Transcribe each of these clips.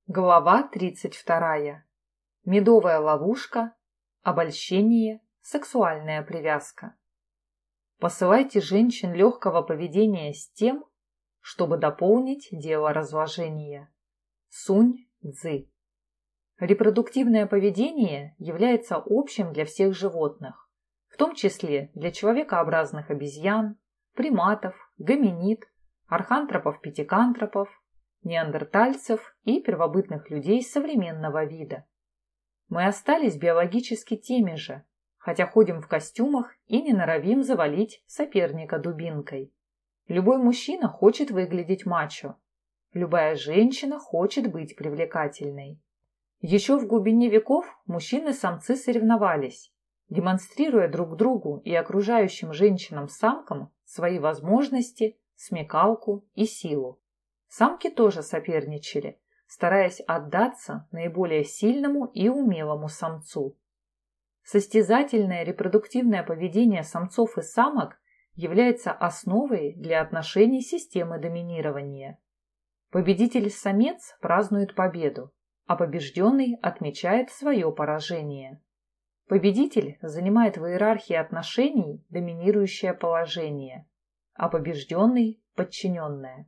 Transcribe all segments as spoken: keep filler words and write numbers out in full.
Глава тридцать вторая. Медовая ловушка, обольщение, сексуальная привязка. Посылайте женщин легкого поведения с тем, чтобы дополнить дело разложения. Сунь Цзы. Репродуктивное поведение является общим для всех животных, в том числе для человекообразных обезьян, приматов, гоминид, архантропов-пятикантропов, неандертальцев и первобытных людей современного вида. Мы остались биологически теми же, хотя ходим в костюмах и не норовим завалить соперника дубинкой. Любой мужчина хочет выглядеть мачо. Любая женщина хочет быть привлекательной. Еще в глубине веков мужчины-самцы соревновались, демонстрируя друг другу и окружающим женщинам-самкам свои возможности, смекалку и силу. Самки тоже соперничали, стараясь отдаться наиболее сильному и умелому самцу. Состязательное репродуктивное поведение самцов и самок является основой для отношений системы доминирования. Победитель-самец празднует победу, а побежденный отмечает свое поражение. Победитель занимает в иерархии отношений доминирующее положение, а побежденный – подчиненное.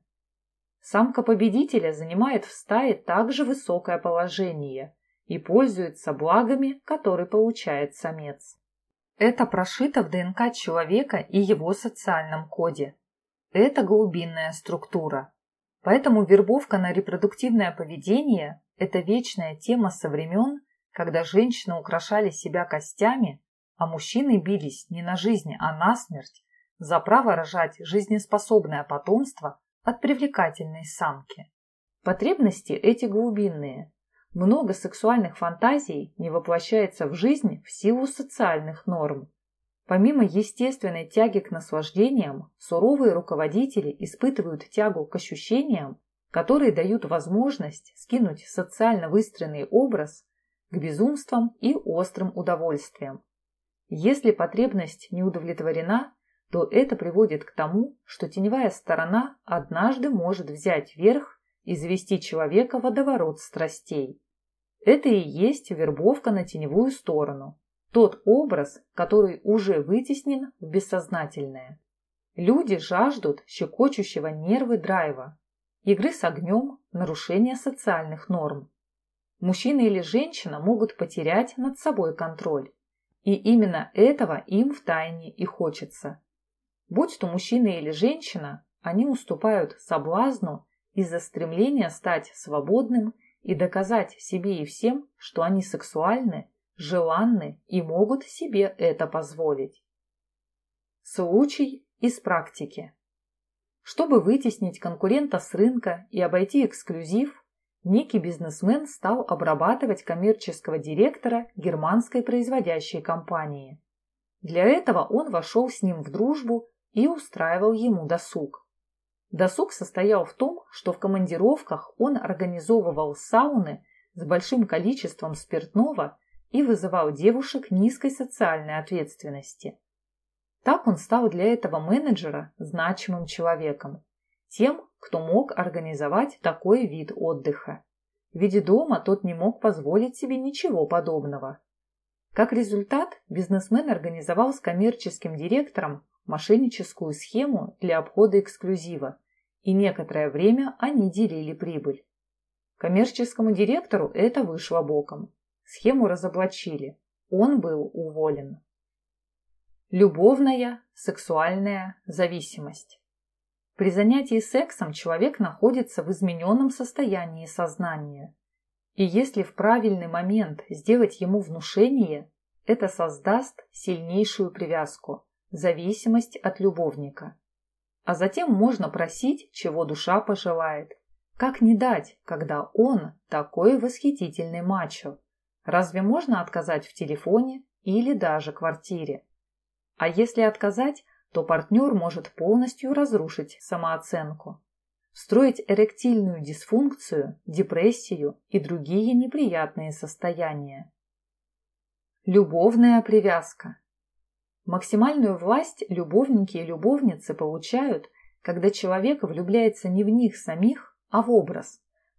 Самка победителя занимает в стае также высокое положение и пользуется благами, которые получает самец. Это прошито в ДНК человека и его социальном коде. Это глубинная структура. Поэтому вербовка на репродуктивное поведение – это вечная тема со времен, когда женщины украшали себя костями, а мужчины бились не на жизнь, а на смерть за право рожать жизнеспособное потомство от привлекательной самки. Потребности эти глубинные. Много сексуальных фантазий не воплощается в жизнь в силу социальных норм. Помимо естественной тяги к наслаждениям, суровые руководители испытывают тягу к ощущениям, которые дают возможность скинуть социально выстроенный образ к безумствам и острым удовольствиям. Если потребность не удовлетворена, то это приводит к тому, что теневая сторона однажды может взять верх и завести человека в водоворот страстей. Это и есть вербовка на теневую сторону, тот образ, который уже вытеснен в бессознательное. Люди жаждут щекочущего нервы драйва, игры с огнем, нарушения социальных норм. Мужчина или женщина могут потерять над собой контроль, и именно этого им втайне и хочется. Будь то мужчина или женщина, они уступают соблазну из-за стремления стать свободным и доказать себе и всем, что они сексуальны, желанны и могут себе это позволить. Случай из практики. Чтобы вытеснить конкурента с рынка и обойти эксклюзив, некий бизнесмен стал обрабатывать коммерческого директора германской производящей компании. Для этого он вошел с ним в дружбу и устраивал ему досуг. Досуг состоял в том, что в командировках он организовывал сауны с большим количеством спиртного и вызывал девушек низкой социальной ответственности. Так он стал для этого менеджера значимым человеком, тем, кто мог организовать такой вид отдыха. Ведь дома тот не мог позволить себе ничего подобного. Как результат, бизнесмен организовал с коммерческим директором мошенническую схему для обхода эксклюзива, и некоторое время они делили прибыль. Коммерческому директору это вышло боком. Схему разоблачили. Он был уволен. Любовная, сексуальная зависимость. При занятии сексом человек находится в измененном состоянии сознания. И если в правильный момент сделать ему внушение, это создаст сильнейшую привязку, зависимость от любовника. А затем можно просить, чего душа пожелает. Как не дать, когда он такой восхитительный мачо? Разве можно отказать в телефоне или даже квартире? А если отказать, то партнер может полностью разрушить самооценку, встроить эректильную дисфункцию, депрессию и другие неприятные состояния. Любовная привязка. Максимальную власть любовники и любовницы получают, когда человек влюбляется не в них самих, а в образ,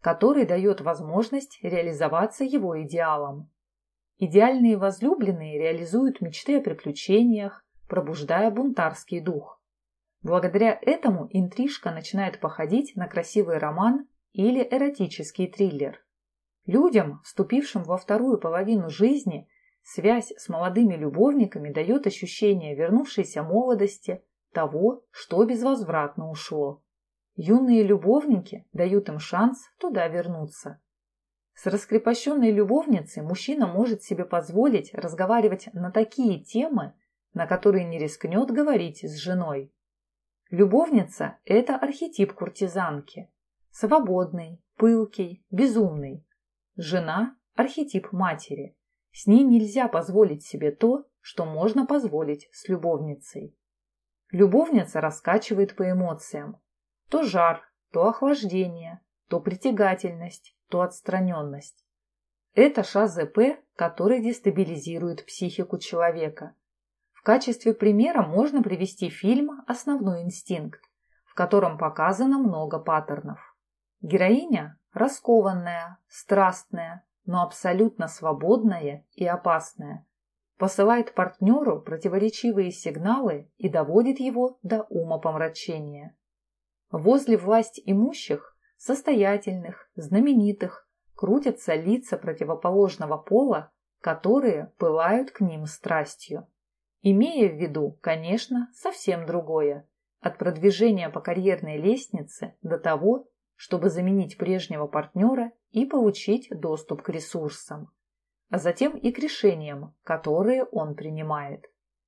который дает возможность реализоваться его идеалам. Идеальные возлюбленные реализуют мечты о приключениях, пробуждая бунтарский дух. Благодаря этому интрижка начинает походить на красивый роман или эротический триллер. Людям, вступившим во вторую половину жизни, связь с молодыми любовниками дает ощущение вернувшейся молодости, того, что безвозвратно ушло. Юные любовники дают им шанс туда вернуться. С раскрепощенной любовницей мужчина может себе позволить разговаривать на такие темы, на которые не рискнет говорить с женой. Любовница – это архетип куртизанки. Свободный, пылкий, безумный. Жена – архетип матери. С ней нельзя позволить себе то, что можно позволить с любовницей. Любовница раскачивает по эмоциям. То жар, то охлаждение, то притягательность, то отстраненность. Это ШЗП, который дестабилизирует психику человека. В качестве примера можно привести фильм «Основной инстинкт», в котором показано много паттернов. Героиня – раскованная, страстная, но абсолютно свободная и опасная. Посылает партнеру противоречивые сигналы и доводит его до умопомрачения. Возле власть имущих, состоятельных, знаменитых крутятся лица противоположного пола, которые пылают к ним страстью. Имея в виду, конечно, совсем другое, от продвижения по карьерной лестнице до того, чтобы заменить прежнего партнера и получить доступ к ресурсам, а затем и к решениям, которые он принимает.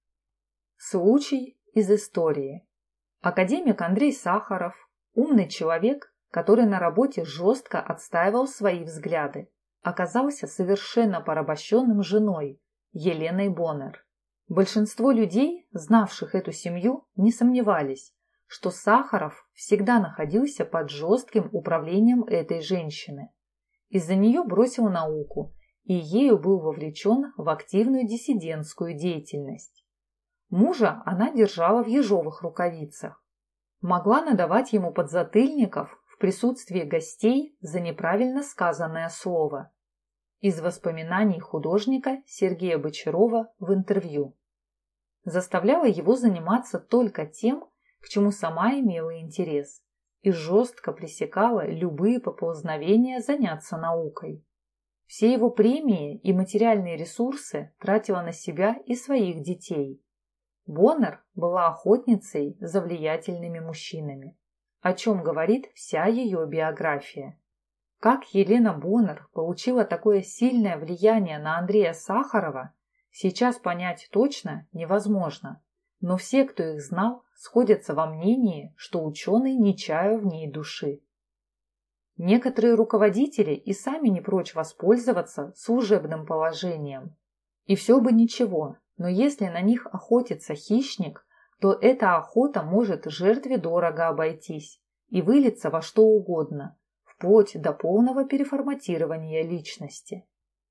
Случай из истории. Академик Андрей Сахаров, умный человек, который на работе жестко отстаивал свои взгляды, оказался совершенно порабощенным женой, Еленой Боннер. Большинство людей, знавших эту семью, не сомневались, что Сахаров всегда находился под жестким управлением этой женщины. Из-за нее бросил науку, и ею был вовлечен в активную диссидентскую деятельность. Мужа она держала в ежовых рукавицах. Могла надавать ему подзатыльников в присутствии гостей за неправильно сказанное слово. Из воспоминаний художника Сергея Бочарова в интервью. Заставляла его заниматься только тем, к чему сама имела интерес, и жестко пресекала любые поползновения заняться наукой. Все его премии и материальные ресурсы тратила на себя и своих детей. Боннер была охотницей за влиятельными мужчинами, о чем говорит вся ее биография. Как Елена Боннер получила такое сильное влияние на Андрея Сахарова, сейчас понять точно невозможно, но все, кто их знал, сходятся во мнении, что ученый не чаял в ней души. Некоторые руководители и сами не прочь воспользоваться служебным положением. И все бы ничего, но если на них охотится хищник, то эта охота может жертве дорого обойтись и вылиться во что угодно, вплоть до полного переформатирования личности.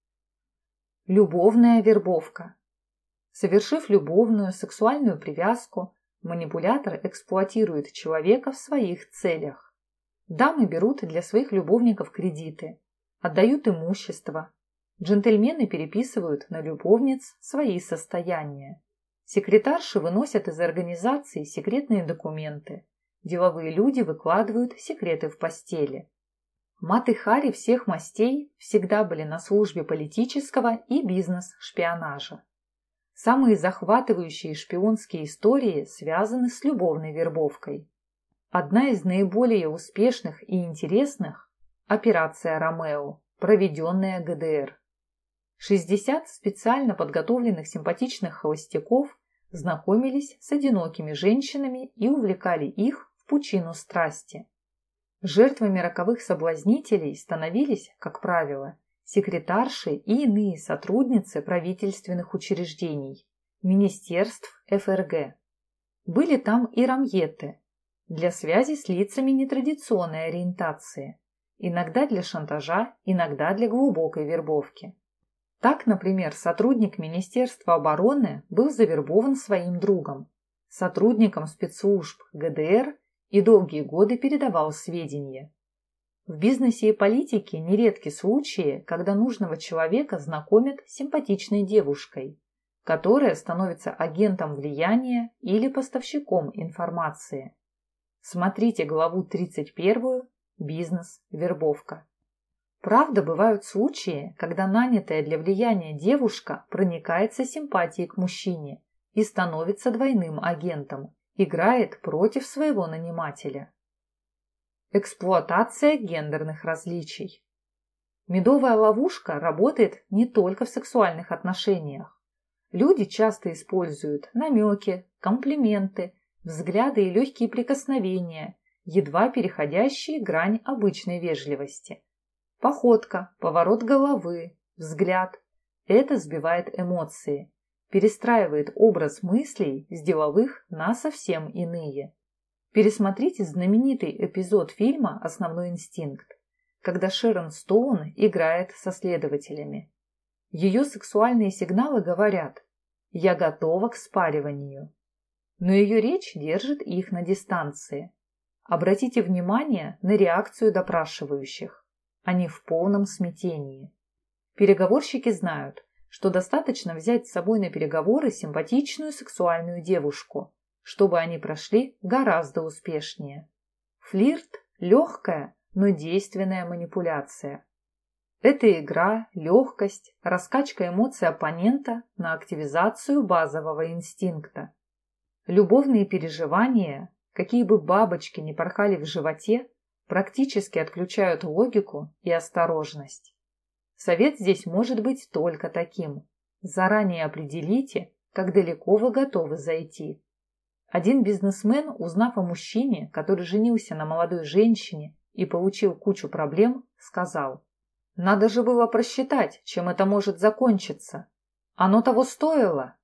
Любовная вербовка. Совершив любовную сексуальную привязку, манипулятор эксплуатирует человека в своих целях. Дамы берут для своих любовников кредиты, отдают имущество. Джентльмены переписывают на любовниц свои состояния. Секретарши выносят из организации секретные документы. Деловые люди выкладывают секреты в постели. Маты-хари всех мастей всегда были на службе политического и бизнес-шпионажа. Самые захватывающие шпионские истории связаны с любовной вербовкой. Одна из наиболее успешных и интересных – операция «Ромео», проведенная ГДР. шестьдесят специально подготовленных симпатичных холостяков знакомились с одинокими женщинами и увлекали их в пучину страсти. Жертвами роковых соблазнителей становились, как правило, секретарши и иные сотрудницы правительственных учреждений, министерств эф эр гэ. Были там и ромьеты для связи с лицами нетрадиционной ориентации, иногда для шантажа, иногда для глубокой вербовки. Так, например, сотрудник Министерства обороны был завербован своим другом, сотрудником спецслужб гэ дэ эр, и долгие годы передавал сведения. В бизнесе и политике нередки случаи, когда нужного человека знакомят с симпатичной девушкой, которая становится агентом влияния или поставщиком информации. Смотрите главу тридцать первую «Бизнес. Вербовка». Правда, бывают случаи, когда нанятая для влияния девушка проникается симпатией к мужчине и становится двойным агентом, играет против своего нанимателя. Эксплуатация гендерных различий. Медовая ловушка работает не только в сексуальных отношениях. Люди часто используют намеки, комплименты, взгляды и легкие прикосновения, едва переходящие грань обычной вежливости. Походка, поворот головы, взгляд – это сбивает эмоции, перестраивает образ мыслей с деловых на совсем иные. Пересмотрите знаменитый эпизод фильма «Основной инстинкт», когда Шерон Стоун играет со следователями. Ее сексуальные сигналы говорят «я готова к спариванию», но ее речь держит их на дистанции. Обратите внимание на реакцию допрашивающих. Они в полном смятении. Переговорщики знают, что достаточно взять с собой на переговоры симпатичную сексуальную девушку, чтобы они прошли гораздо успешнее. Флирт – легкая, но действенная манипуляция. Это игра, легкость, раскачка эмоций оппонента на активизацию базового инстинкта. Любовные переживания, какие бы бабочки ни порхали в животе, практически отключают логику и осторожность. Совет здесь может быть только таким. Заранее определите, как далеко вы готовы зайти. Один бизнесмен, узнав о мужчине, который женился на молодой женщине и получил кучу проблем, сказал: «Надо же было просчитать, чем это может закончиться. Оно того стоило».